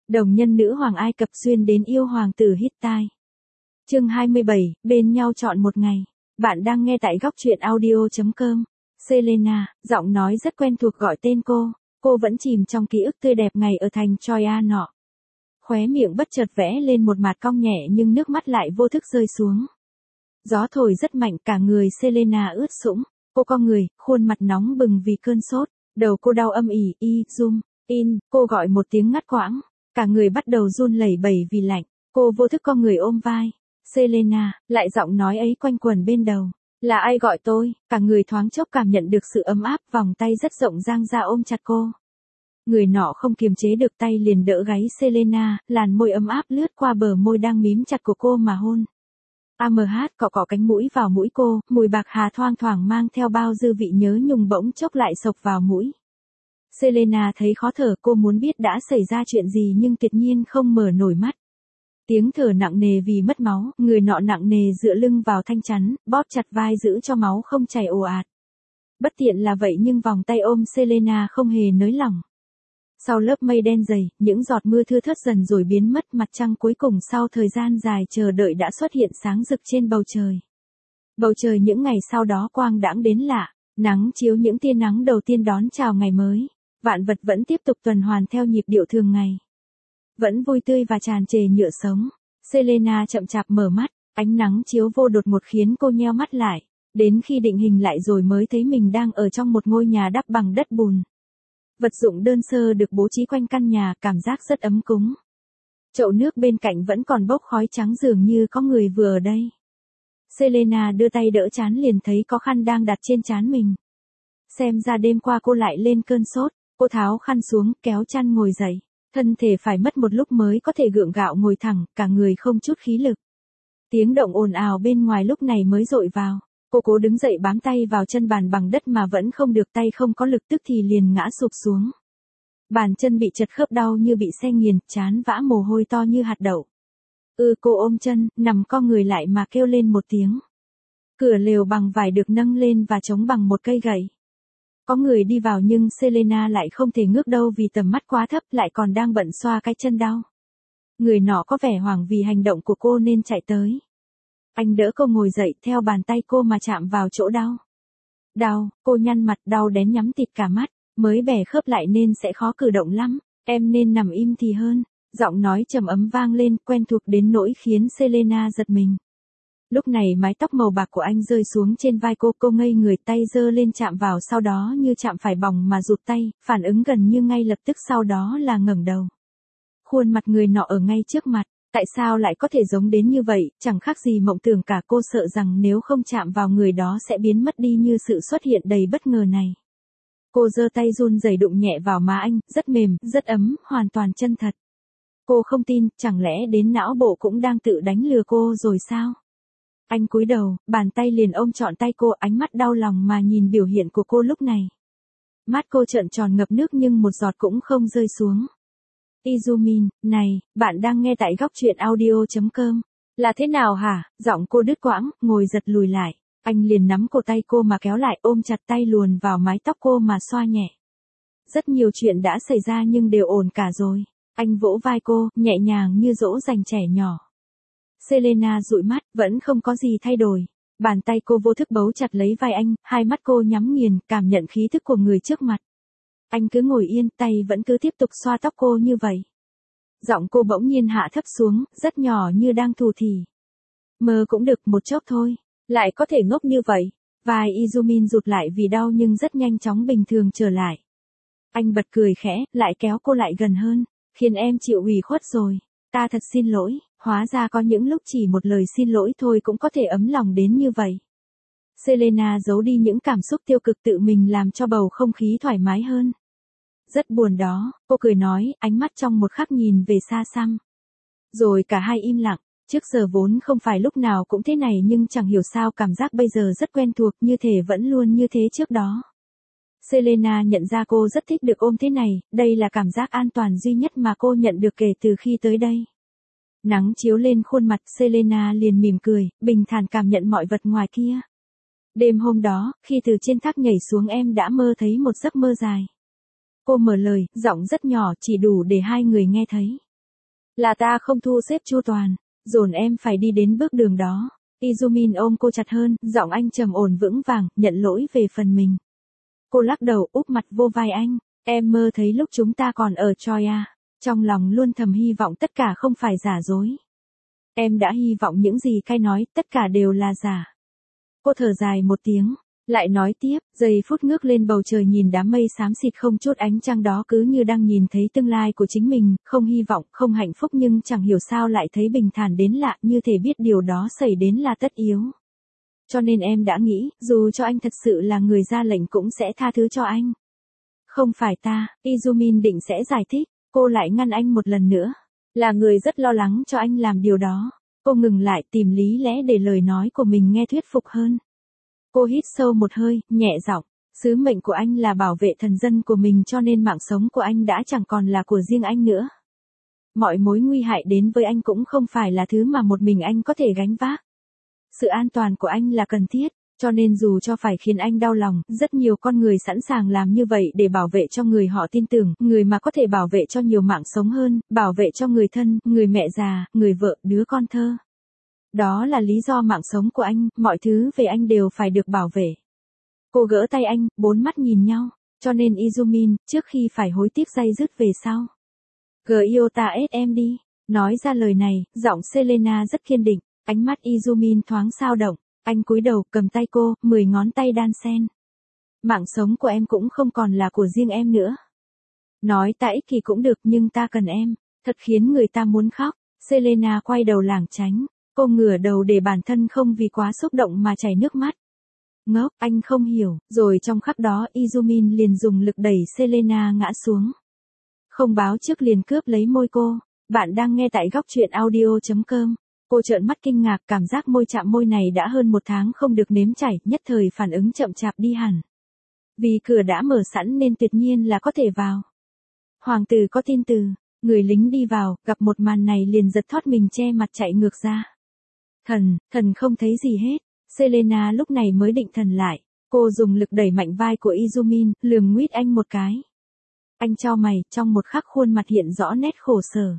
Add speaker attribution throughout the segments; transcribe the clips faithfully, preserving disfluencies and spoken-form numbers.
Speaker 1: Đồng nhân nữ hoàng Ai Cập xuyên đến yêu hoàng tử Hittite. Chương hai mươi bảy, bên nhau chọn một ngày. Bạn đang nghe tại góc truyện audio chấm com. Selena, giọng nói rất quen thuộc gọi tên cô. Cô vẫn chìm trong ký ức tươi đẹp ngày ở thành Troia nọ. Khóe miệng bất chợt vẽ lên một mặt cong nhẹ nhưng nước mắt lại vô thức rơi xuống. Gió thổi rất mạnh, cả người Selena ướt sũng. Cô cong người, khuôn mặt nóng bừng vì cơn sốt. Đầu cô đau âm ỉ, y, zoom, in, cô gọi một tiếng ngắt quãng. Cả người bắt đầu run lẩy bẩy vì lạnh. Cô vô thức cong người ôm vai. Selena, lại giọng nói ấy quanh quẩn bên đầu. Là ai gọi tôi? Cả người thoáng chốc cảm nhận được sự ấm áp, vòng tay rất rộng dang ra ôm chặt cô. Người nọ không kiềm chế được tay liền đỡ gáy Selena, làn môi ấm áp lướt qua bờ môi đang mím chặt của cô mà hôn. a em hát cọ cọ cánh mũi vào mũi cô, mùi bạc hà thoang thoảng mang theo bao dư vị nhớ nhung bỗng chốc lại sộc vào mũi. Selena thấy khó thở, cô muốn biết đã xảy ra chuyện gì nhưng tuyệt nhiên không mở nổi mắt. Tiếng thở nặng nề vì mất máu, người nọ nặng nề dựa lưng vào thanh chắn, bóp chặt vai giữ cho máu không chảy ồ ạt. Bất tiện là vậy nhưng vòng tay ôm Selena không hề nới lỏng. Sau lớp mây đen dày, những giọt mưa thưa thớt dần rồi biến mất, mặt trăng cuối cùng sau thời gian dài chờ đợi đã xuất hiện sáng rực trên bầu trời. Bầu trời những ngày sau đó quang đãng đến lạ, nắng chiếu những tia nắng đầu tiên đón chào ngày mới. Vạn vật vẫn tiếp tục tuần hoàn theo nhịp điệu thường ngày. Vẫn vui tươi và tràn trề nhựa sống. Selena chậm chạp mở mắt, ánh nắng chiếu vô đột ngột khiến cô nheo mắt lại. Đến khi định hình lại rồi mới thấy mình đang ở trong một ngôi nhà đắp bằng đất bùn. Vật dụng đơn sơ được bố trí quanh căn nhà, cảm giác rất ấm cúng. Chậu nước bên cạnh vẫn còn bốc khói trắng dường như có người vừa ở đây. Selena đưa tay đỡ trán liền thấy có khăn đang đặt trên trán mình. Xem ra đêm qua cô lại lên cơn sốt. Cô tháo khăn xuống, kéo chăn ngồi dậy. Thân thể phải mất một lúc mới có thể gượng gạo ngồi thẳng, cả người không chút khí lực. Tiếng động ồn ào bên ngoài lúc này mới dội vào. Cô cố đứng dậy bám tay vào chân bàn bằng đất mà vẫn không được, tay không có lực tức thì liền ngã sụp xuống. Bàn chân bị chật khớp đau như bị xe nghiền, trán vã mồ hôi to như hạt đậu. Ừ cô ôm chân, nằm co người lại mà kêu lên một tiếng. Cửa lều bằng vải được nâng lên và chống bằng một cây gậy. Có người đi vào nhưng Selena lại không thể ngước đâu vì tầm mắt quá thấp, lại còn đang bận xoa cái chân đau. Người nọ có vẻ hoảng vì hành động của cô nên chạy tới. Anh đỡ cô ngồi dậy, theo bàn tay cô mà chạm vào chỗ đau. Đau, cô nhăn mặt, đau đến nhắm tịt cả mắt, mới bẻ khớp lại nên sẽ khó cử động lắm, em nên nằm im thì hơn. Giọng nói trầm ấm vang lên, quen thuộc đến nỗi khiến Selena giật mình. Lúc này mái tóc màu bạc của anh rơi xuống trên vai cô, cô ngây người, tay giơ lên chạm vào, sau đó như chạm phải bỏng mà rụt tay, phản ứng gần như ngay lập tức sau đó là ngẩng đầu. Khuôn mặt người nọ ở ngay trước mặt, tại sao lại có thể giống đến như vậy, chẳng khác gì mộng tưởng cả. Cô sợ rằng nếu không chạm vào người đó sẽ biến mất đi như sự xuất hiện đầy bất ngờ này. Cô giơ tay run rẩy đụng nhẹ vào má anh, rất mềm, rất ấm, hoàn toàn chân thật. Cô không tin, chẳng lẽ đến não bộ cũng đang tự đánh lừa cô rồi sao? Anh cúi đầu, bàn tay liền ôm trọn tay cô, ánh mắt đau lòng mà nhìn biểu hiện của cô lúc này. Mắt cô trợn tròn ngập nước nhưng một giọt cũng không rơi xuống. Izumin, này, bạn đang nghe tại góc truyện audio chấm com. Là thế nào hả? Giọng cô đứt quãng, ngồi giật lùi lại. Anh liền nắm cổ tay cô mà kéo lại, ôm chặt tay luồn vào mái tóc cô mà xoa nhẹ. Rất nhiều chuyện đã xảy ra nhưng đều ổn cả rồi. Anh vỗ vai cô, nhẹ nhàng như dỗ dành trẻ nhỏ. Selena dụi mắt, vẫn không có gì thay đổi. Bàn tay cô vô thức bấu chặt lấy vai anh, hai mắt cô nhắm nghiền, cảm nhận khí thức của người trước mặt. Anh cứ ngồi yên, tay vẫn cứ tiếp tục xoa tóc cô như vậy. Giọng cô bỗng nhiên hạ thấp xuống, rất nhỏ như đang thù thì. Mơ cũng được, một chốc thôi, lại có thể ngốc như vậy. Vai Izumin rụt lại vì đau nhưng rất nhanh chóng bình thường trở lại. Anh bật cười khẽ, lại kéo cô lại gần hơn, khiến em chịu ủy khuất rồi. Ta thật xin lỗi, hóa ra có những lúc chỉ một lời xin lỗi thôi cũng có thể ấm lòng đến như vậy. Selena giấu đi những cảm xúc tiêu cực tự mình làm cho bầu không khí thoải mái hơn. Rất buồn đó, cô cười nói, ánh mắt trong một khắc nhìn về xa xăm. Rồi cả hai im lặng, trước giờ vốn không phải lúc nào cũng thế này nhưng chẳng hiểu sao cảm giác bây giờ rất quen thuộc, như thể vẫn luôn như thế trước đó. Selena nhận ra cô rất thích được ôm thế này, đây là cảm giác an toàn duy nhất mà cô nhận được kể từ khi tới đây. Nắng chiếu lên khuôn mặt Selena liền mỉm cười, bình thản cảm nhận mọi vật ngoài kia. Đêm hôm đó, khi từ trên thác nhảy xuống em đã mơ thấy một giấc mơ dài. Cô mở lời, giọng rất nhỏ chỉ đủ để hai người nghe thấy. Là ta không thu xếp chu toàn, dồn em phải đi đến bước đường đó. Izumin ôm cô chặt hơn, giọng anh trầm ổn vững vàng, nhận lỗi về phần mình. Cô lắc đầu úp mặt vô vai anh, em mơ thấy lúc chúng ta còn ở Troya, trong lòng luôn thầm hy vọng tất cả không phải giả dối. Em đã hy vọng những gì cai nói, tất cả đều là giả. Cô thở dài một tiếng, lại nói tiếp, giây phút ngước lên bầu trời nhìn đám mây xám xịt không chút ánh trăng đó cứ như đang nhìn thấy tương lai của chính mình, không hy vọng, không hạnh phúc nhưng chẳng hiểu sao lại thấy bình thản đến lạ, như thể biết điều đó xảy đến là tất yếu. Cho nên em đã nghĩ, dù cho anh thật sự là người ra lệnh cũng sẽ tha thứ cho anh. Không phải ta, Izumin định sẽ giải thích, cô lại ngăn anh một lần nữa. Là người rất lo lắng cho anh làm điều đó. Cô ngừng lại tìm lý lẽ để lời nói của mình nghe thuyết phục hơn. Cô hít sâu một hơi, nhẹ giọng. Sứ mệnh của anh là bảo vệ thần dân của mình cho nên mạng sống của anh đã chẳng còn là của riêng anh nữa. Mọi mối nguy hại đến với anh cũng không phải là thứ mà một mình anh có thể gánh vác. Sự an toàn của anh là cần thiết, cho nên dù cho phải khiến anh đau lòng, rất nhiều con người sẵn sàng làm như vậy để bảo vệ cho người họ tin tưởng, người mà có thể bảo vệ cho nhiều mạng sống hơn, bảo vệ cho người thân, người mẹ già, người vợ, đứa con thơ. Đó là lý do mạng sống của anh, mọi thứ về anh đều phải được bảo vệ. Cô gỡ tay anh, bốn mắt nhìn nhau, cho nên Izumin, trước khi phải hối tiếc day dứt về sau. Gyota ét em đi, nói ra lời này, giọng Selena rất kiên định, ánh mắt Izumin thoáng dao động, anh cúi đầu cầm tay cô, mười ngón tay đan xen. Mạng sống của em cũng không còn là của riêng em nữa. Nói ta ích kỷ cũng được nhưng ta cần em, thật khiến người ta muốn khóc. Selena quay đầu lảng tránh. Cô ngửa đầu để bản thân không vì quá xúc động mà chảy nước mắt. Ngốc, anh không hiểu, rồi trong khắc đó Izumin liền dùng lực đẩy Selena ngã xuống. Không báo trước liền cướp lấy môi cô. Bạn đang nghe tại góc truyện audio chấm com. Cô trợn mắt kinh ngạc, cảm giác môi chạm môi này đã hơn một tháng không được nếm chảy, nhất thời phản ứng chậm chạp đi hẳn. Vì cửa đã mở sẵn nên tuyệt nhiên là có thể vào. Hoàng tử có tin từ, người lính đi vào, gặp một màn này liền giật thoát mình che mặt chạy ngược ra. Thần, thần không thấy gì hết. Selena lúc này mới định thần lại. Cô dùng lực đẩy mạnh vai của Izumin, lườm nguýt anh một cái. Anh chau mày, trong một khắc khuôn mặt hiện rõ nét khổ sở.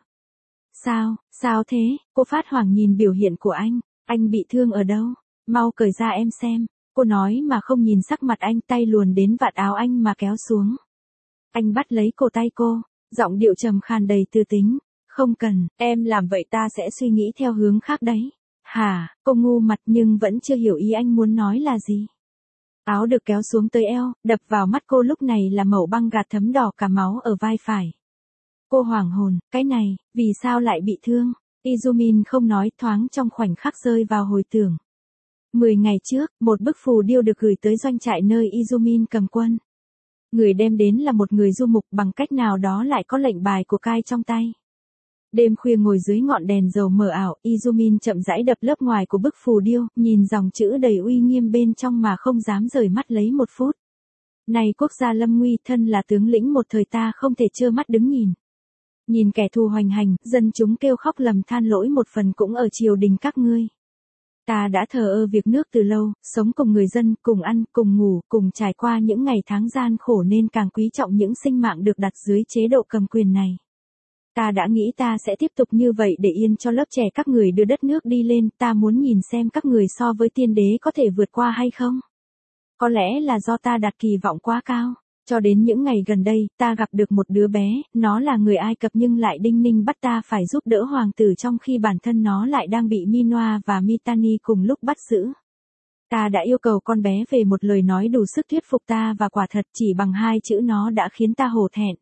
Speaker 1: Sao, sao thế? Cô phát hoảng nhìn biểu hiện của anh. Anh bị thương ở đâu? Mau cởi ra em xem. Cô nói mà không nhìn sắc mặt anh, tay luồn đến vạt áo anh mà kéo xuống. Anh bắt lấy cổ tay cô, giọng điệu trầm khàn đầy tư tính. Không cần, em làm vậy ta sẽ suy nghĩ theo hướng khác đấy. Hả, cô ngu mặt nhưng vẫn chưa hiểu ý anh muốn nói là gì. Áo được kéo xuống tới eo, đập vào mắt cô lúc này là mẩu băng gạc thấm đỏ cả máu ở vai phải. Cô hoảng hồn, cái này, vì sao lại bị thương? Izumin không nói, thoáng trong khoảnh khắc rơi vào hồi tưởng. Mười ngày trước, một bức phù điêu được gửi tới doanh trại nơi Izumin cầm quân. Người đem đến là một người du mục, bằng cách nào đó lại có lệnh bài của cai trong tay. Đêm khuya ngồi dưới ngọn đèn dầu mờ ảo, Izumin chậm rãi đập lớp ngoài của bức phù điêu, nhìn dòng chữ đầy uy nghiêm bên trong mà không dám rời mắt lấy một phút. Này quốc gia lâm nguy, thân là tướng lĩnh một thời ta không thể trơ mắt đứng nhìn. Nhìn kẻ thù hoành hành, dân chúng kêu khóc lầm than lỗi một phần cũng ở triều đình các ngươi. Ta đã thờ ơ việc nước từ lâu, sống cùng người dân, cùng ăn, cùng ngủ, cùng trải qua những ngày tháng gian khổ nên càng quý trọng những sinh mạng được đặt dưới chế độ cầm quyền này. Ta đã nghĩ ta sẽ tiếp tục như vậy để yên cho lớp trẻ các người đưa đất nước đi lên, ta muốn nhìn xem các người so với tiên đế có thể vượt qua hay không. Có lẽ là do ta đặt kỳ vọng quá cao. Cho đến những ngày gần đây, ta gặp được một đứa bé, nó là người Ai Cập nhưng lại đinh ninh bắt ta phải giúp đỡ hoàng tử trong khi bản thân nó lại đang bị Minoa và Mitani cùng lúc bắt giữ. Ta đã yêu cầu con bé về một lời nói đủ sức thuyết phục ta và quả thật chỉ bằng hai chữ nó đã khiến ta hổ thẹn.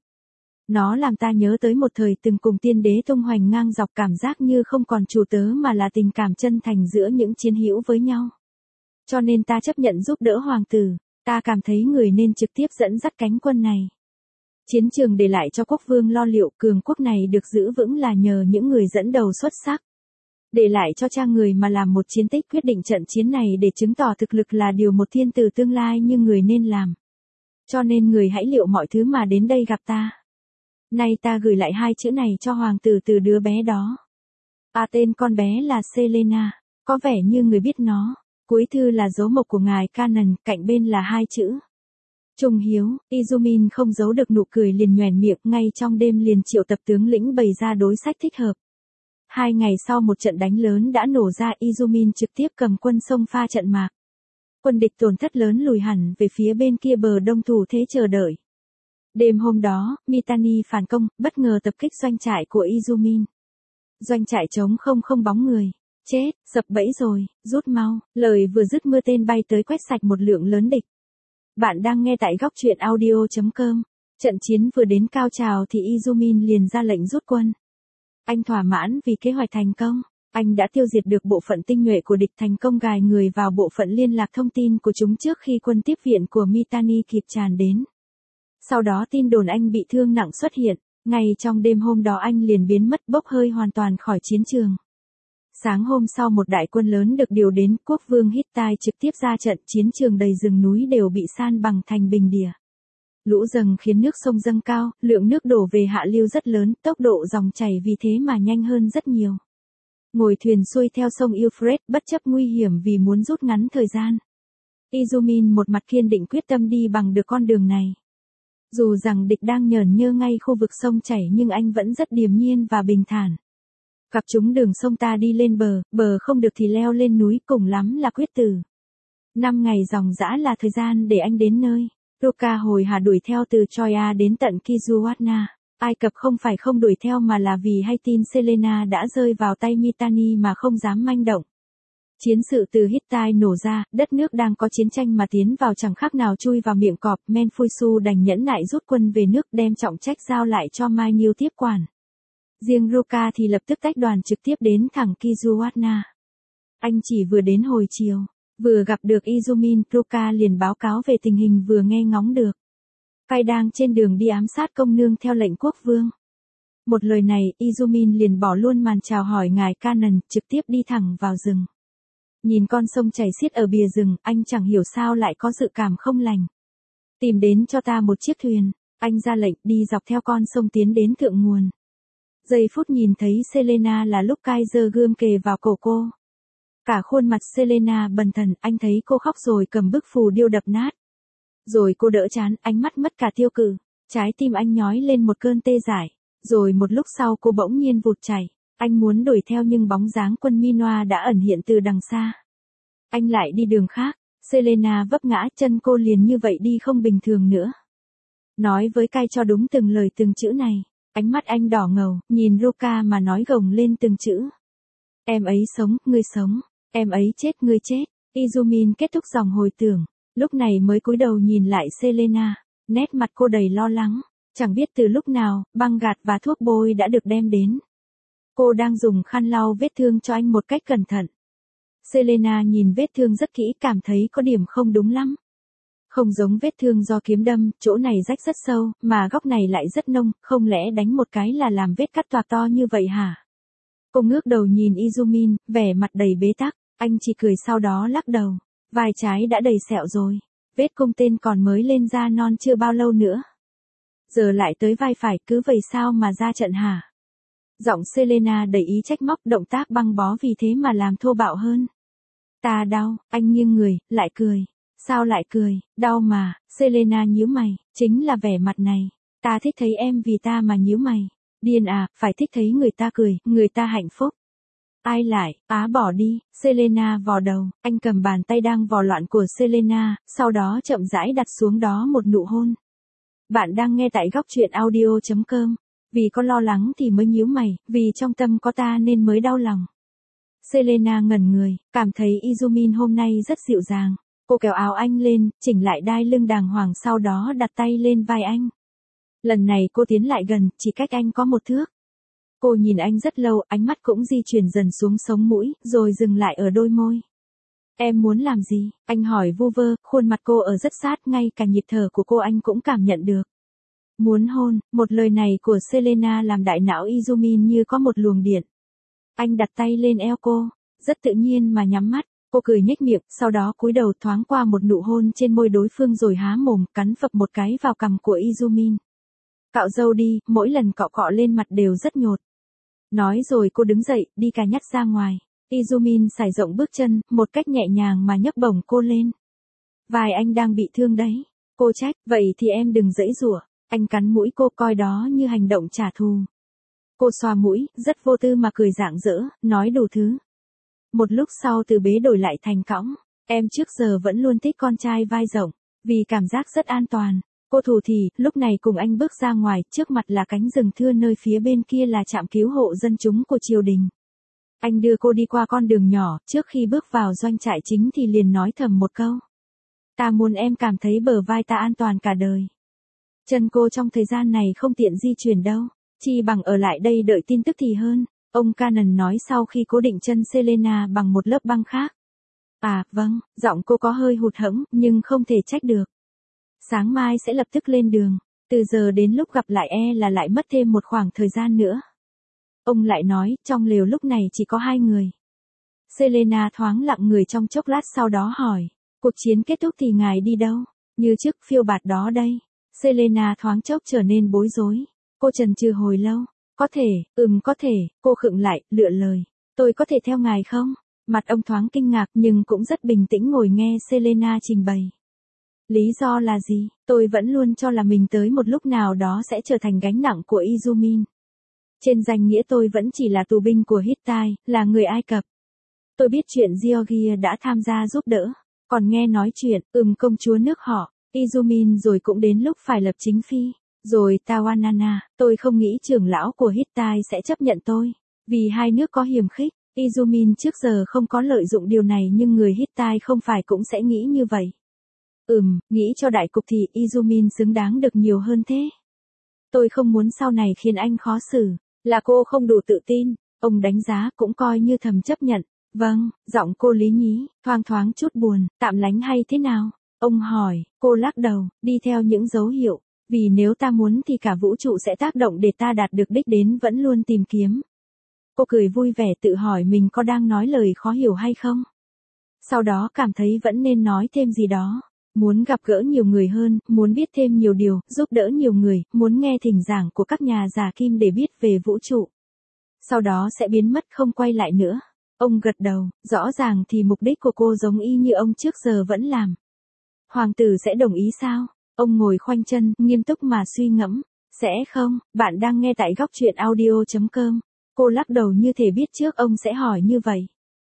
Speaker 1: Nó làm ta nhớ tới một thời từng cùng tiên đế tung hoành ngang dọc, cảm giác như không còn chủ tớ mà là tình cảm chân thành giữa những chiến hữu với nhau. Cho nên ta chấp nhận giúp đỡ hoàng tử. Ta cảm thấy người nên trực tiếp dẫn dắt cánh quân này. Chiến trường để lại cho quốc vương lo liệu, cường quốc này được giữ vững là nhờ những người dẫn đầu xuất sắc. Để lại cho cha người mà làm một chiến tích, quyết định trận chiến này để chứng tỏ thực lực là điều một thiên tử tương lai như người nên làm. Cho nên người hãy liệu mọi thứ mà đến đây gặp ta. Nay ta gửi lại hai chữ này cho hoàng tử từ đứa bé đó. À, tên con bé là Selena, có vẻ như người biết nó. Cuối thư là dấu mộc của ngài Canon, cạnh bên là hai chữ. Trung hiếu, Izumin không giấu được nụ cười liền nhoẻn miệng, ngay trong đêm liền triệu tập tướng lĩnh bày ra đối sách thích hợp. Hai ngày sau một trận đánh lớn đã nổ ra, Izumin trực tiếp cầm quân xông pha trận mạc. Quân địch tổn thất lớn lùi hẳn về phía bên kia bờ đông thủ thế chờ đợi. Đêm hôm đó, Mitani phản công, bất ngờ tập kích doanh trại của Izumin. Doanh trại trống không không bóng người. Chết, sập bẫy rồi, rút mau. Lời vừa dứt mưa tên bay tới quét sạch một lượng lớn địch. Bạn đang nghe tại góc truyện audio chấm com. Trận chiến vừa đến cao trào thì Izumin liền ra lệnh rút quân. Anh thỏa mãn vì kế hoạch thành công. Anh đã tiêu diệt được bộ phận tinh nhuệ của địch, thành công gài người vào bộ phận liên lạc thông tin của chúng trước khi quân tiếp viện của Mitani kịp tràn đến. Sau đó tin đồn anh bị thương nặng xuất hiện. Ngay trong đêm hôm đó anh liền biến mất, bốc hơi hoàn toàn khỏi chiến trường. Sáng hôm sau một đại quân lớn được điều đến, quốc vương Hittite trực tiếp ra trận, chiến trường đầy rừng núi đều bị san bằng thành bình địa. Lũ dâng khiến nước sông dâng cao, lượng nước đổ về hạ lưu rất lớn, tốc độ dòng chảy vì thế mà nhanh hơn rất nhiều. Ngồi thuyền xuôi theo sông Euphrates bất chấp nguy hiểm vì muốn rút ngắn thời gian. Izumin một mặt kiên định quyết tâm đi bằng được con đường này. Dù rằng địch đang nhởn nhơ ngay khu vực sông chảy nhưng anh vẫn rất điềm nhiên và bình thản. Gặp chúng đường sông ta đi lên bờ, bờ không được thì leo lên núi, cùng lắm là quyết tử. Năm ngày dòng dã là thời gian để anh đến nơi. Ruka hồi hả đuổi theo từ Troia đến tận Kizuwatna. Ai Cập không phải không đuổi theo mà là vì hay tin Selena đã rơi vào tay Mitanni mà không dám manh động. Chiến sự từ Hittite nổ ra, đất nước đang có chiến tranh mà tiến vào chẳng khác nào chui vào miệng cọp. Menfuisu đành nhẫn nại rút quân về nước, đem trọng trách giao lại cho Mai Nhiêu tiếp quản. Riêng Ruka thì lập tức tách đoàn trực tiếp đến thẳng Kizuwatna. Anh chỉ vừa đến hồi chiều, vừa gặp được Izumin, Ruka liền báo cáo về tình hình vừa nghe ngóng được. Cai đang trên đường đi ám sát công nương theo lệnh quốc vương. Một lời này, Izumin liền bỏ luôn màn chào hỏi ngài Canaan, trực tiếp đi thẳng vào rừng. Nhìn con sông chảy xiết ở bìa rừng, anh chẳng hiểu sao lại có dự cảm không lành. Tìm đến cho ta một chiếc thuyền, anh ra lệnh đi dọc theo con sông tiến đến thượng nguồn. Giây phút nhìn thấy Selena là lúc Cai giơ gươm kề vào cổ cô. Cả khuôn mặt Selena bần thần, anh thấy cô khóc rồi cầm bức phù điêu đập nát. Rồi cô đỡ chán, ánh mắt mất cả tiêu cự. Trái tim anh nhói lên một cơn tê dại. Rồi một lúc sau cô bỗng nhiên vụt chảy. Anh muốn đuổi theo nhưng bóng dáng quân Minoa đã ẩn hiện từ đằng xa. Anh lại đi đường khác. Selena vấp ngã, chân cô liền như vậy đi không bình thường nữa. Nói với Cai cho đúng từng lời từng chữ này. Ánh mắt anh đỏ ngầu, nhìn Ruka mà nói gồng lên từng chữ. Em ấy sống, ngươi sống. Em ấy chết, ngươi chết. Izumin kết thúc dòng hồi tưởng. Lúc này mới cúi đầu nhìn lại Selena. Nét mặt cô đầy lo lắng. Chẳng biết từ lúc nào, băng gạt và thuốc bôi đã được đem đến. Cô đang dùng khăn lau vết thương cho anh một cách cẩn thận. Selena nhìn vết thương rất kỹ, cảm thấy có điểm không đúng lắm. Không giống vết thương do kiếm đâm, chỗ này rách rất sâu, mà góc này lại rất nông, không lẽ đánh một cái là làm vết cắt toạc to như vậy hả? Cô ngước đầu nhìn Izumin, vẻ mặt đầy bế tắc, anh chỉ cười sau đó lắc đầu. Vai trái đã đầy sẹo rồi, vết cung tên còn mới lên da non chưa bao lâu nữa. Giờ lại tới vai phải, cứ vậy sao mà ra trận hả? Giọng Selena đầy ý trách móc, động tác băng bó vì thế mà làm thô bạo hơn. Ta đau, anh nghiêng người, lại cười. Sao lại cười, đau mà, Selena nhíu mày, chính là vẻ mặt này. Ta thích thấy em vì ta mà nhíu mày. Điên à, phải thích thấy người ta cười, người ta hạnh phúc. Ai lại, á bỏ đi, Selena vò đầu, anh cầm bàn tay đang vò loạn của Selena, sau đó chậm rãi đặt xuống đó một nụ hôn. Bạn đang nghe tại góc truyện audio chấm com. Vì có lo lắng thì mới nhíu mày, vì trong tâm có ta nên mới đau lòng. Selena ngẩn người, cảm thấy Izumin hôm nay rất dịu dàng. Cô kéo áo anh lên, chỉnh lại đai lưng đàng hoàng, sau đó đặt tay lên vai anh. Lần này cô tiến lại gần, chỉ cách anh có một thước. Cô nhìn anh rất lâu, ánh mắt cũng di chuyển dần xuống sống mũi, rồi dừng lại ở đôi môi. Em muốn làm gì? Anh hỏi vu vơ, khuôn mặt cô ở rất sát, ngay cả nhịp thở của cô anh cũng cảm nhận được. Muốn hôn, một lời này của Selena làm đại não Izumin như có một luồng điện. Anh đặt tay lên eo cô, rất tự nhiên mà nhắm mắt. Cô cười nhếch miệng, sau đó cúi đầu thoáng qua một nụ hôn trên môi đối phương rồi há mồm, cắn phập một cái vào cằm của Izumin. Cạo râu đi, mỗi lần cọ cọ lên mặt đều rất nhột. Nói rồi cô đứng dậy, đi cà nhắc ra ngoài. Izumin sải rộng bước chân, một cách nhẹ nhàng mà nhấc bổng cô lên. Vai anh đang bị thương đấy. Cô trách, vậy thì em đừng giãy giụa. Anh cắn mũi cô coi đó như hành động trả thù. Cô xoa mũi, rất vô tư mà cười rạng rỡ, nói đủ thứ. Một lúc sau từ bế đổi lại thành cõng. Em trước giờ vẫn luôn thích con trai vai rộng, vì cảm giác rất an toàn. Cô thủ thì, lúc này cùng anh bước ra ngoài, trước mặt là cánh rừng thưa nơi phía bên kia là trạm cứu hộ dân chúng của triều đình. Anh đưa cô đi qua con đường nhỏ, trước khi bước vào doanh trại chính thì liền nói thầm một câu. Ta muốn em cảm thấy bờ vai ta an toàn cả đời. Chân cô trong thời gian này không tiện di chuyển đâu, chi bằng ở lại đây đợi tin tức thì hơn, ông Cannon nói sau khi cố định chân Selena bằng một lớp băng khác. À, vâng, giọng cô có hơi hụt hẫng, nhưng không thể trách được. Sáng mai sẽ lập tức lên đường, từ giờ đến lúc gặp lại e là lại mất thêm một khoảng thời gian nữa. Ông lại nói, trong lều lúc này chỉ có hai người. Selena thoáng lặng người trong chốc lát sau đó hỏi, cuộc chiến kết thúc thì ngài đi đâu? Như trước phiêu bạt đó đây. Selena thoáng chốc trở nên bối rối. Cô chần chừ hồi lâu. Có thể, ừm có thể, cô khựng lại, lựa lời. Tôi có thể theo ngài không? Mặt ông thoáng kinh ngạc nhưng cũng rất bình tĩnh ngồi nghe Selena trình bày. Lý do là gì? Tôi vẫn luôn cho là mình tới một lúc nào đó sẽ trở thành gánh nặng của Izumin. Trên danh nghĩa tôi vẫn chỉ là tù binh của Hittite, là người Ai Cập. Tôi biết chuyện Georgia đã tham gia giúp đỡ, còn nghe nói chuyện, ừm công chúa nước họ, Izumin rồi cũng đến lúc phải lập chính phi, rồi Tawanana, tôi không nghĩ trưởng lão của Hittite sẽ chấp nhận tôi, vì hai nước có hiềm khích, Izumin trước giờ không có lợi dụng điều này nhưng người Hittite không phải cũng sẽ nghĩ như vậy. Ừm, nghĩ cho đại cục thì Izumin xứng đáng được nhiều hơn thế. Tôi không muốn sau này khiến anh khó xử, là cô không đủ tự tin, ông đánh giá cũng coi như thầm chấp nhận. Vâng, giọng cô lý nhí, thoang thoáng chút buồn, tạm lánh hay thế nào? Ông hỏi, cô lắc đầu, đi theo những dấu hiệu, vì nếu ta muốn thì cả vũ trụ sẽ tác động để ta đạt được đích đến vẫn luôn tìm kiếm. Cô cười vui vẻ tự hỏi mình có đang nói lời khó hiểu hay không? Sau đó cảm thấy vẫn nên nói thêm gì đó. Muốn gặp gỡ nhiều người hơn, muốn biết thêm nhiều điều, giúp đỡ nhiều người, muốn nghe thỉnh giảng của các nhà giả kim để biết về vũ trụ. Sau đó sẽ biến mất không quay lại nữa. Ông gật đầu, rõ ràng thì mục đích của cô giống y như ông trước giờ vẫn làm. Hoàng tử sẽ đồng ý sao? Ông ngồi khoanh chân, nghiêm túc mà suy ngẫm. Sẽ không, bạn đang nghe tại góc truyện audio chấm com. Cô lắc đầu như thể biết trước ông sẽ hỏi như vậy.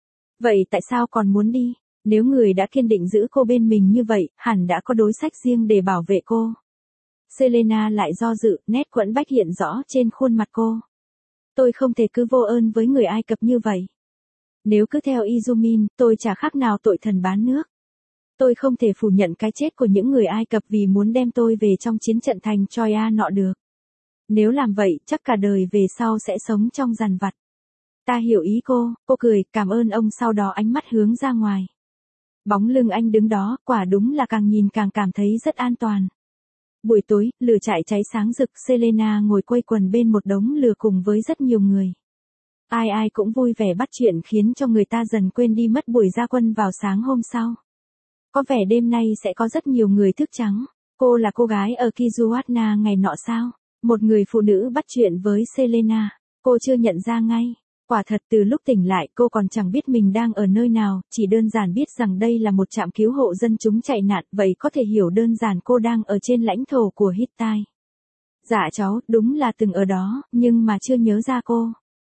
Speaker 1: Vậy tại sao còn muốn đi? Nếu người đã kiên định giữ cô bên mình như vậy, hẳn đã có đối sách riêng để bảo vệ cô. Selena lại do dự, nét quẫn bách hiện rõ trên khuôn mặt cô. Tôi không thể cứ vô ơn với người Ai Cập như vậy. Nếu cứ theo Izumin, tôi chả khác nào tội thần bán nước. Tôi không thể phủ nhận cái chết của những người Ai Cập vì muốn đem tôi về trong chiến trận thành Troia nọ được. Nếu làm vậy, chắc cả đời về sau sẽ sống trong dằn vặt. Ta hiểu ý cô, cô cười, cảm ơn ông sau đó ánh mắt hướng ra ngoài. Bóng lưng anh đứng đó, quả đúng là càng nhìn càng cảm thấy rất an toàn. Buổi tối, lửa trại cháy sáng rực, Selena ngồi quây quần bên một đống lửa cùng với rất nhiều người. Ai ai cũng vui vẻ bắt chuyện khiến cho người ta dần quên đi mất buổi ra quân vào sáng hôm sau. Có vẻ đêm nay sẽ có rất nhiều người thức trắng. Cô là cô gái ở Kijuatna ngày nọ sao? Một người phụ nữ bắt chuyện với Selena. Cô chưa nhận ra ngay. Quả thật từ lúc tỉnh lại cô còn chẳng biết mình đang ở nơi nào, chỉ đơn giản biết rằng đây là một trạm cứu hộ dân chúng chạy nạn, vậy có thể hiểu đơn giản cô đang ở trên lãnh thổ của Hittite. Dạ cháu, đúng là từng ở đó, nhưng mà chưa nhớ ra cô.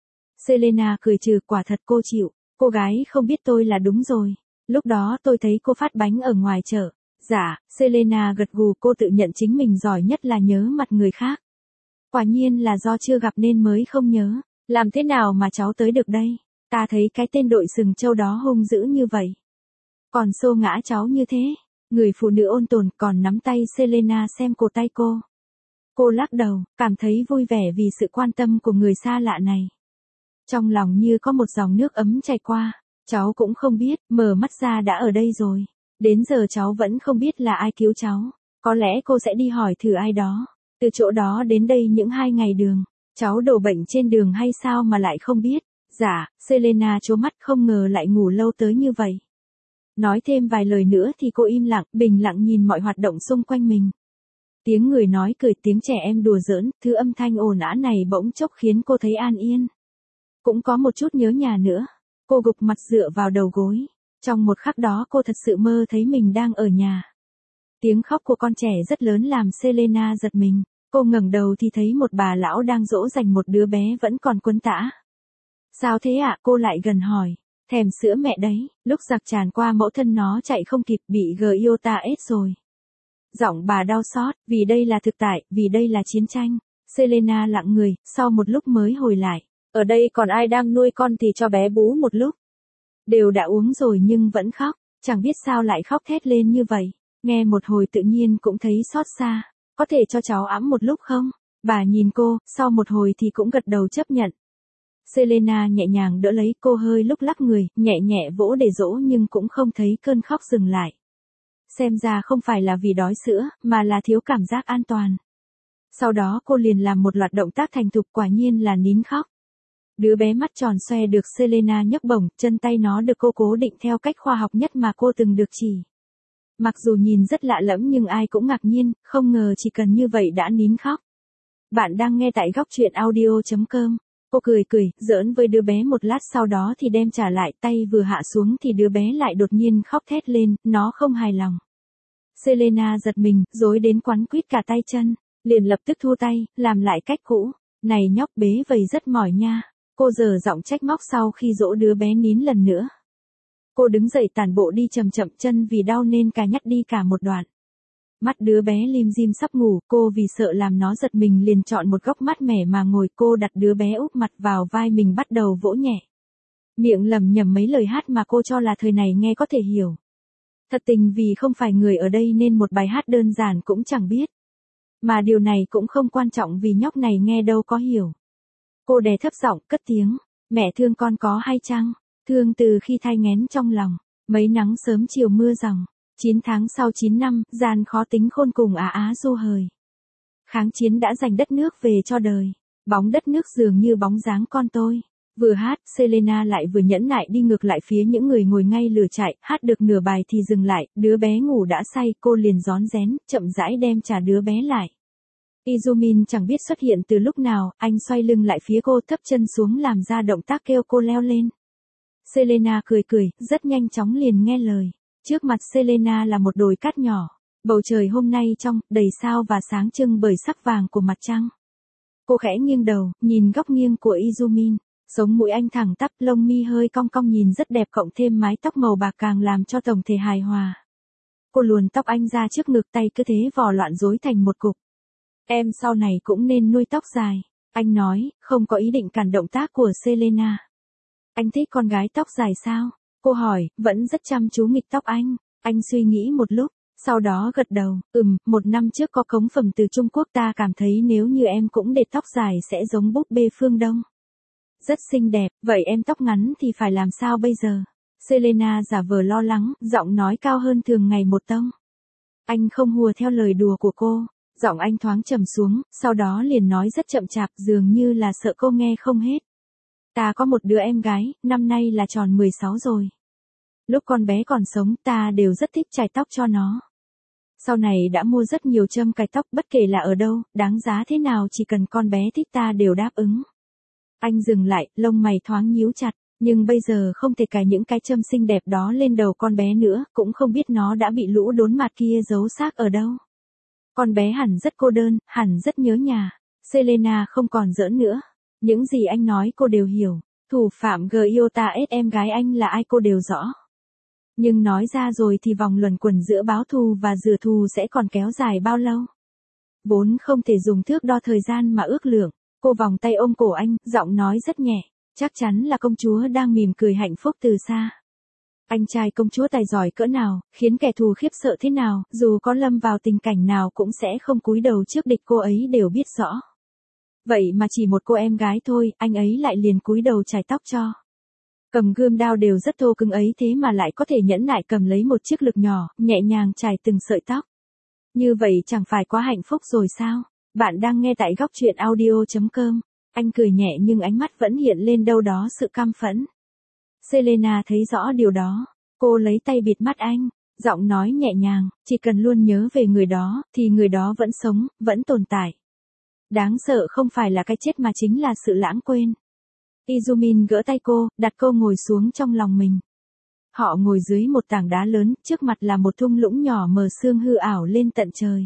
Speaker 1: Selena cười trừ, quả thật cô chịu, cô gái không biết tôi là đúng rồi. Lúc đó tôi thấy cô phát bánh ở ngoài chợ. Dạ, Selena gật gù, cô tự nhận chính mình giỏi nhất là nhớ mặt người khác. Quả nhiên là do chưa gặp nên mới không nhớ. Làm thế nào mà cháu tới được đây? Ta thấy cái tên đội sừng trâu đó hung dữ như vậy. Còn xô ngã cháu như thế. Người phụ nữ ôn tồn còn nắm tay Selena xem cổ tay cô. Cô lắc đầu, cảm thấy vui vẻ vì sự quan tâm của người xa lạ này. Trong lòng như có một dòng nước ấm chảy qua. Cháu cũng không biết, mở mắt ra đã ở đây rồi. Đến giờ cháu vẫn không biết là ai cứu cháu. Có lẽ cô sẽ đi hỏi thử ai đó. Từ chỗ đó đến đây những hai ngày đường. Cháu đổ bệnh trên đường hay sao mà lại không biết? Dạ, Selena trố mắt không ngờ lại ngủ lâu tới như vậy. Nói thêm vài lời nữa thì cô im lặng, bình lặng nhìn mọi hoạt động xung quanh mình. Tiếng người nói cười, tiếng trẻ em đùa giỡn, thứ âm thanh ồn ào này bỗng chốc khiến cô thấy an yên. Cũng có một chút nhớ nhà nữa. Cô gục mặt dựa vào đầu gối. Trong một khắc đó cô thật sự mơ thấy mình đang ở nhà. Tiếng khóc của con trẻ rất lớn làm Selena giật mình. Cô ngẩng đầu thì thấy một bà lão đang dỗ dành một đứa bé vẫn còn quấn tã. Sao thế ạ? Cô lại gần hỏi. Thèm sữa mẹ đấy, lúc giặc tràn qua mẫu thân nó chạy không kịp bị Giota ết rồi. Giọng bà đau xót, vì đây là thực tại, vì đây là chiến tranh. Selena lặng người, sau một lúc mới hồi lại. Ở đây còn ai đang nuôi con thì cho bé bú một lúc. Đều đã uống rồi nhưng vẫn khóc, chẳng biết sao lại khóc thét lên như vậy. Nghe một hồi tự nhiên cũng thấy xót xa. Có thể cho cháu ẵm một lúc không? Bà nhìn cô, sau một hồi thì cũng gật đầu chấp nhận. Selena nhẹ nhàng đỡ lấy cô hơi lúc lắc người, nhẹ nhẹ vỗ để dỗ nhưng cũng không thấy cơn khóc dừng lại. Xem ra không phải là vì đói sữa, mà là thiếu cảm giác an toàn. Sau đó cô liền làm một loạt động tác thành thục, quả nhiên là nín khóc. Đứa bé mắt tròn xoe được Selena nhấc bổng, chân tay nó được cô cố định theo cách khoa học nhất mà cô từng được chỉ. Mặc dù nhìn rất lạ lẫm nhưng ai cũng ngạc nhiên, không ngờ chỉ cần như vậy đã nín khóc. Bạn đang nghe tại góc truyện audio chấm com. Cô cười cười, giỡn với đứa bé một lát sau đó thì đem trả lại, tay vừa hạ xuống thì đứa bé lại đột nhiên khóc thét lên, nó không hài lòng. Selena giật mình, rối đến quắn quýt cả tay chân, liền lập tức thu tay, làm lại cách cũ. Này nhóc bế vầy rất mỏi nha. Cô giở giọng trách móc sau khi dỗ đứa bé nín lần nữa. Cô đứng dậy tản bộ đi chậm chậm, chân vì đau nên cả nhắc đi cả một đoạn. Mắt đứa bé lim dim sắp ngủ, cô vì sợ làm nó giật mình liền chọn một góc mát mẻ mà ngồi, cô đặt đứa bé úp mặt vào vai mình bắt đầu vỗ nhẹ. Miệng lẩm nhẩm mấy lời hát mà cô cho là thời này nghe có thể hiểu. Thật tình vì không phải người ở đây nên một bài hát đơn giản cũng chẳng biết. Mà điều này cũng không quan trọng vì nhóc này nghe đâu có hiểu. Cô đè thấp giọng cất tiếng, mẹ thương con có hay chăng? Thương từ khi thai nghén trong lòng, mấy nắng sớm chiều mưa ròng, chín tháng sau chín năm, gian khó tính khôn cùng á á du hời. Kháng chiến đã giành đất nước về cho đời, bóng đất nước dường như bóng dáng con tôi. Vừa hát, Selena lại vừa nhẫn nại đi ngược lại phía những người ngồi ngay lửa trại, hát được nửa bài thì dừng lại, đứa bé ngủ đã say, cô liền rón rén, chậm rãi đem trả đứa bé lại. Izumin chẳng biết xuất hiện từ lúc nào, anh xoay lưng lại phía cô, thấp chân xuống làm ra động tác kêu cô leo lên. Selena cười cười, rất nhanh chóng liền nghe lời. Trước mặt Selena là một đồi cát nhỏ. Bầu trời hôm nay trong, đầy sao và sáng trưng bởi sắc vàng của mặt trăng. Cô khẽ nghiêng đầu, nhìn góc nghiêng của Izumin. Sống mũi anh thẳng tắp, lông mi hơi cong cong nhìn rất đẹp, cộng thêm mái tóc màu bạc càng làm cho tổng thể hài hòa. Cô luồn tóc anh ra trước ngực, tay cứ thế vò loạn rối thành một cục. Em sau này cũng nên nuôi tóc dài. Anh nói, không có ý định cản động tác của Selena. Anh thích con gái tóc dài sao? Cô hỏi, vẫn rất chăm chú nghịch tóc anh. Anh suy nghĩ một lúc, sau đó gật đầu, ừm, một năm trước có cống phẩm từ Trung Quốc, ta cảm thấy nếu như em cũng để tóc dài sẽ giống búp bê phương Đông. Rất xinh đẹp, vậy em tóc ngắn thì phải làm sao bây giờ? Selena giả vờ lo lắng, giọng nói cao hơn thường ngày một tông. Anh không hùa theo lời đùa của cô, giọng anh thoáng trầm xuống, sau đó liền nói rất chậm chạp, dường như là sợ cô nghe không hết. Ta có một đứa em gái, năm nay là tròn mười sáu rồi. Lúc con bé còn sống ta đều rất thích chải tóc cho nó. Sau này đã mua rất nhiều châm cài tóc, bất kể là ở đâu, đáng giá thế nào, chỉ cần con bé thích ta đều đáp ứng. Anh dừng lại, lông mày thoáng nhíu chặt, nhưng bây giờ không thể cài những cái châm xinh đẹp đó lên đầu con bé nữa, cũng không biết nó đã bị lũ đốn mặt kia giấu xác ở đâu. Con bé hẳn rất cô đơn, hẳn rất nhớ nhà. Selena không còn giỡn nữa. Những gì anh nói cô đều hiểu. Thủ phạm Giota ết em gái anh là ai cô đều rõ. Nhưng nói ra rồi thì vòng luẩn quẩn giữa báo thù và rửa thù sẽ còn kéo dài bao lâu? Vốn không thể dùng thước đo thời gian mà ước lượng. Cô vòng tay ôm cổ anh, giọng nói rất nhẹ. Chắc chắn là công chúa đang mỉm cười hạnh phúc từ xa. Anh trai công chúa tài giỏi cỡ nào, khiến kẻ thù khiếp sợ thế nào, dù có lâm vào tình cảnh nào cũng sẽ không cúi đầu trước địch, cô ấy đều biết rõ. Vậy mà chỉ một cô em gái thôi, anh ấy lại liền cúi đầu chải tóc cho. Cầm gươm đao đều rất thô cứng ấy thế mà lại có thể nhẫn nại cầm lấy một chiếc lược nhỏ, nhẹ nhàng chải từng sợi tóc. Như vậy chẳng phải quá hạnh phúc rồi sao? Bạn đang nghe tại góc truyện audio chấm com. Anh cười nhẹ nhưng ánh mắt vẫn hiện lên đâu đó sự căm phẫn. Selena thấy rõ điều đó. Cô lấy tay bịt mắt anh, giọng nói nhẹ nhàng, chỉ cần luôn nhớ về người đó, thì người đó vẫn sống, vẫn tồn tại. Đáng sợ không phải là cái chết mà chính là sự lãng quên. Izumin gỡ tay cô, đặt cô ngồi xuống trong lòng mình. Họ ngồi dưới một tảng đá lớn, trước mặt là một thung lũng nhỏ mờ sương hư ảo lên tận trời.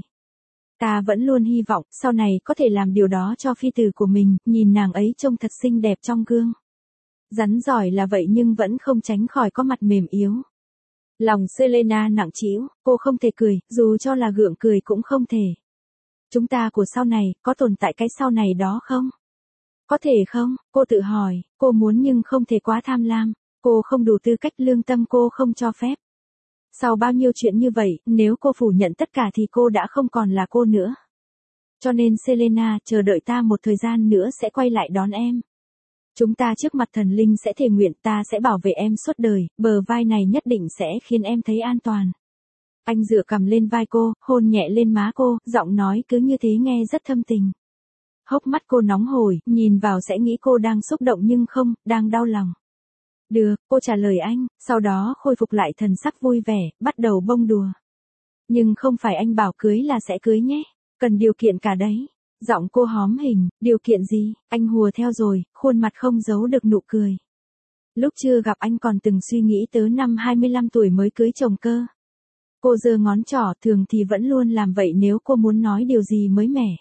Speaker 1: Ta vẫn luôn hy vọng, sau này có thể làm điều đó cho phi tử của mình, nhìn nàng ấy trông thật xinh đẹp trong gương. Rắn giỏi là vậy nhưng vẫn không tránh khỏi có mặt mềm yếu. Lòng Selena nặng trĩu, cô không thể cười, dù cho là gượng cười cũng không thể. Chúng ta của sau này, có tồn tại cái sau này đó không? Có thể không? Cô tự hỏi, cô muốn nhưng không thể quá tham lam, cô không đủ tư cách, lương tâm cô không cho phép. Sau bao nhiêu chuyện như vậy, nếu cô phủ nhận tất cả thì cô đã không còn là cô nữa. Cho nên Selena, chờ đợi ta một thời gian nữa sẽ quay lại đón em. Chúng ta trước mặt thần linh sẽ thề nguyện, ta sẽ bảo vệ em suốt đời, bờ vai này nhất định sẽ khiến em thấy an toàn. Anh dựa cằm lên vai cô, hôn nhẹ lên má cô, giọng nói cứ như thế nghe rất thâm tình. Hốc mắt cô nóng hổi, nhìn vào sẽ nghĩ cô đang xúc động nhưng không, đang đau lòng. Được, cô trả lời anh, sau đó khôi phục lại thần sắc vui vẻ, bắt đầu bông đùa. Nhưng không phải anh bảo cưới là sẽ cưới nhé, cần điều kiện cả đấy. Giọng cô hóm hình, điều kiện gì, anh hùa theo rồi, khuôn mặt không giấu được nụ cười. Lúc chưa gặp anh còn từng suy nghĩ tới năm hai mươi lăm tuổi mới cưới chồng cơ. Cô giơ ngón trỏ, thường thì vẫn luôn làm vậy nếu cô muốn nói điều gì mới mẻ.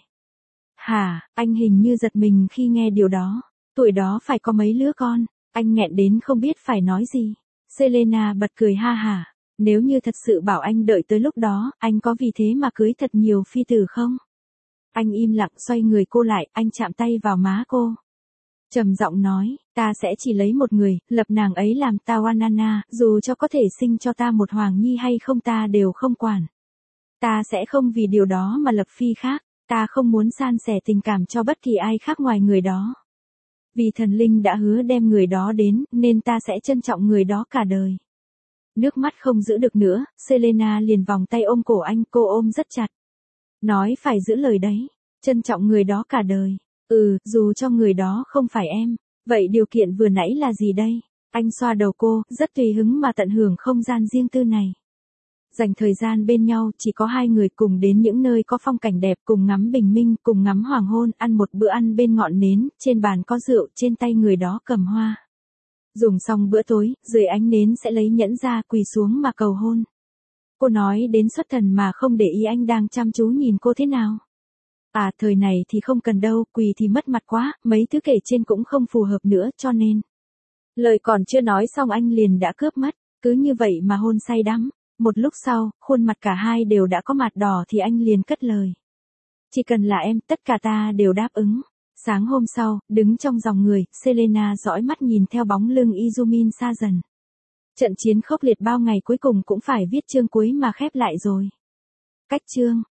Speaker 1: Hả, anh hình như giật mình khi nghe điều đó, tuổi đó phải có mấy lứa con, anh nghẹn đến không biết phải nói gì. Selena bật cười ha hả, nếu như thật sự bảo anh đợi tới lúc đó, anh có vì thế mà cưới thật nhiều phi tử không? Anh im lặng xoay người cô lại, anh chạm tay vào má cô. Trầm giọng nói, ta sẽ chỉ lấy một người, lập nàng ấy làm Tawanana, dù cho có thể sinh cho ta một hoàng nhi hay không ta đều không quản. Ta sẽ không vì điều đó mà lập phi khác, ta không muốn san sẻ tình cảm cho bất kỳ ai khác ngoài người đó. Vì thần linh đã hứa đem người đó đến, nên ta sẽ trân trọng người đó cả đời. Nước mắt không giữ được nữa, Selena liền vòng tay ôm cổ anh, cô ôm rất chặt. Nói phải giữ lời đấy, trân trọng người đó cả đời. Ừ, dù cho người đó không phải em. Vậy điều kiện vừa nãy là gì đây? Anh xoa đầu cô, rất tùy hứng mà tận hưởng không gian riêng tư này. Dành thời gian bên nhau, chỉ có hai người cùng đến những nơi có phong cảnh đẹp, cùng ngắm bình minh, cùng ngắm hoàng hôn, ăn một bữa ăn bên ngọn nến, trên bàn có rượu, trên tay người đó cầm hoa. Dùng xong bữa tối, dưới ánh nến sẽ lấy nhẫn ra, quỳ xuống mà cầu hôn. Cô nói đến xuất thần mà không để ý anh đang chăm chú nhìn cô thế nào. À, thời này thì không cần đâu, quỳ thì mất mặt quá, mấy thứ kể trên cũng không phù hợp nữa, cho nên. Lời còn chưa nói xong anh liền đã cướp mất, cứ như vậy mà hôn say đắm. Một lúc sau, khuôn mặt cả hai đều đã có mặt đỏ thì anh liền cất lời. Chỉ cần là em, tất cả ta đều đáp ứng. Sáng hôm sau, đứng trong dòng người, Selena dõi mắt nhìn theo bóng lưng Izumin xa dần. Trận chiến khốc liệt bao ngày cuối cùng cũng phải viết chương cuối mà khép lại rồi. Cách chương.